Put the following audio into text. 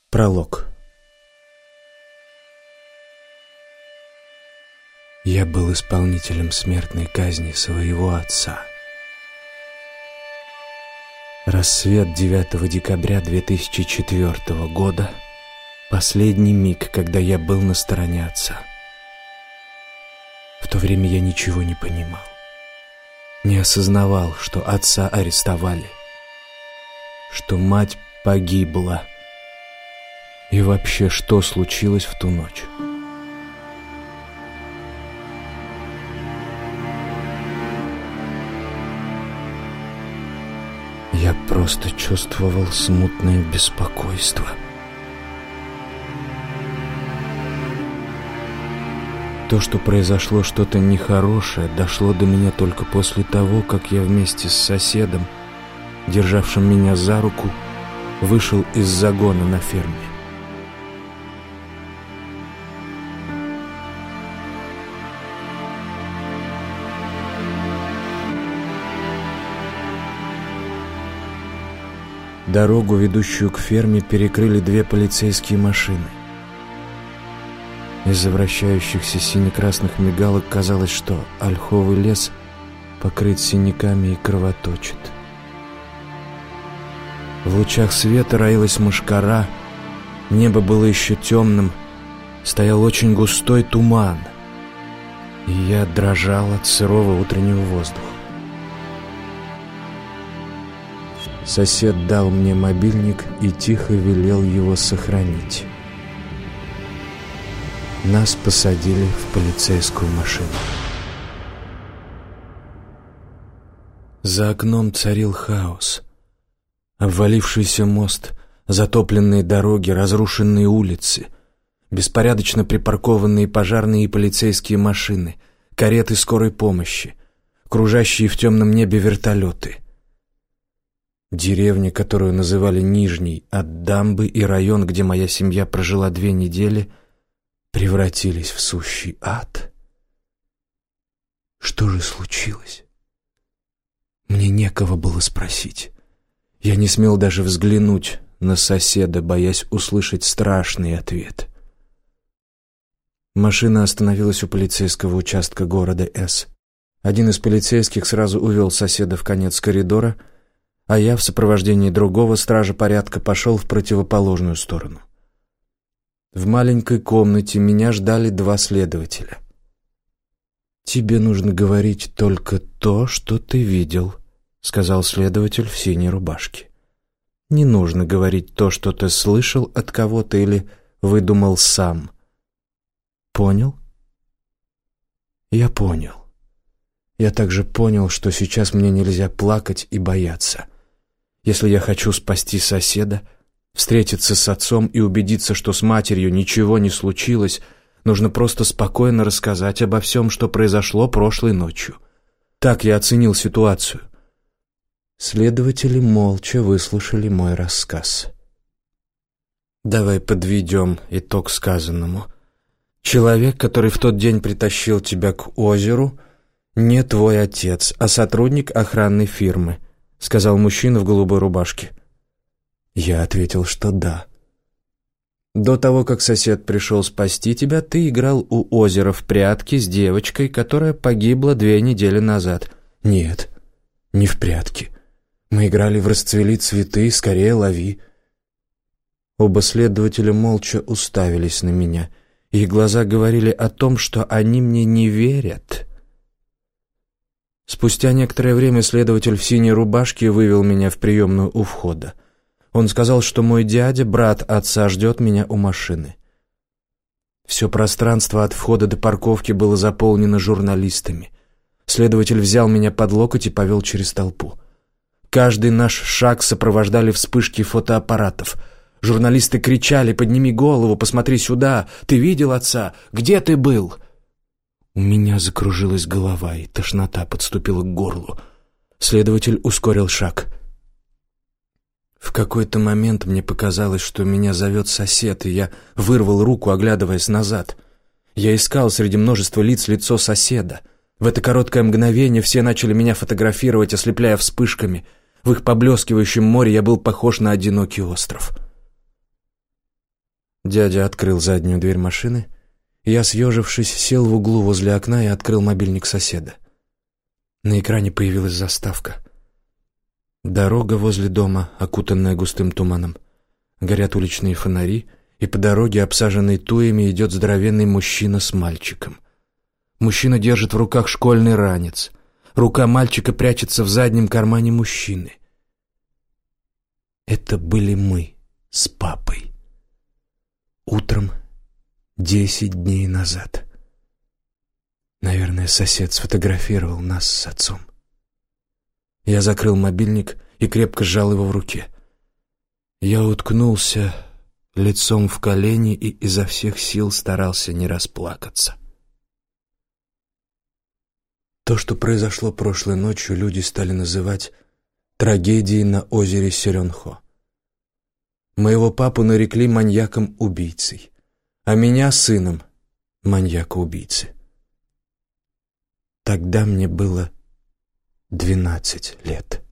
Пролог. Я был исполнителем смертной казни своего отца. Рассвет 9 декабря 2004 года — последний миг, когда я был на стороне отца. В то время я ничего не понимал, не осознавал, что отца арестовали, что мать погибла, и вообще, что случилось в ту ночь. Я просто чувствовал смутное беспокойство. То, что произошло что-то нехорошее, дошло до меня только после того, как я вместе с соседом, державшим меня за руку, вышел из загона на ферме. Дорогу, ведущую к ферме, перекрыли две полицейские машины. Из-за вращающихся сине-красных мигалок казалось, что ольховый лес покрыт синяками и кровоточит. В лучах света роилась мошкара, небо было еще темным, стоял очень густой туман, и я дрожал от сырого утреннего воздуха. Сосед дал мне мобильник и тихо велел его сохранить. Нас посадили в полицейскую машину. За окном царил хаос. Обвалившийся мост, затопленные дороги, разрушенные улицы, беспорядочно припаркованные пожарные и полицейские машины, кареты скорой помощи, кружащие в темном небе вертолеты. Деревня, которую называли Нижней, от дамбы и район, где моя семья прожила 2 недели, превратились в сущий ад. Что же случилось? Мне некого было спросить. Я не смел даже взглянуть на соседа, боясь услышать страшный ответ. Машина остановилась у полицейского участка города С. Один из полицейских сразу увел соседа в конец коридора, а я в сопровождении другого стража порядка пошел в противоположную сторону. В маленькой комнате меня ждали 2 следователя. «Тебе нужно говорить только то, что ты видел», — сказал следователь в синей рубашке. «Не нужно говорить то, что ты слышал от кого-то или выдумал сам. Понял?» Я понял. Я также понял, что сейчас мне нельзя плакать и бояться. Если я хочу спасти соседа, встретиться с отцом и убедиться, что с матерью ничего не случилось, нужно просто спокойно рассказать обо всем, что произошло прошлой ночью. Так я оценил ситуацию. Следователи молча выслушали мой рассказ. Давай подведем итог сказанному. Человек, который в тот день притащил тебя к озеру, не твой отец, а сотрудник охранной фирмы, сказал мужчина в голубой рубашке. Я ответил, что да. До того, как сосед пришел спасти тебя, ты играл у озера в прятки с девочкой, которая погибла 2 недели назад. Нет, не в прятки. Мы играли в «Расцвели цветы», «Скорее лови». Оба следователя молча уставились на меня. Их глаза говорили о том, что они мне не верят. Спустя некоторое время следователь в синей рубашке вывел меня в приемную у входа. Он сказал, что мой дядя, брат отца, ждет меня у машины. Все пространство от входа до парковки было заполнено журналистами. Следователь взял меня под локоть и повел через толпу. Каждый наш шаг сопровождали вспышки фотоаппаратов. Журналисты кричали: «Подними голову, посмотри сюда! Ты видел отца? Где ты был?» У меня закружилась голова, и тошнота подступила к горлу. Следователь ускорил шаг. В какой-то момент мне показалось, что меня зовет сосед, и я вырвал руку, оглядываясь назад. Я искал среди множества лиц лицо соседа. В это короткое мгновение все начали меня фотографировать, ослепляя вспышками. В их поблескивающем море я был похож на одинокий остров. Дядя открыл заднюю дверь машины. Я, съежившись, сел в углу возле окна и открыл мобильник соседа. На экране появилась заставка. Дорога возле дома, окутанная густым туманом. Горят уличные фонари, и по дороге, обсаженной туями, идет здоровенный мужчина с мальчиком. Мужчина держит в руках школьный ранец. Рука мальчика прячется в заднем кармане мужчины. Это были мы с папой. Утром 10 дней назад. Наверное, сосед сфотографировал нас с отцом. Я закрыл мобильник и крепко сжал его в руке. Я уткнулся лицом в колени и изо всех сил старался не расплакаться. То, что произошло прошлой ночью, люди стали называть трагедией на озере Сёрёнхо. Моего папу нарекли маньяком-убийцей, а меня сыном маньяка-убийцы. Тогда мне было 12 лет.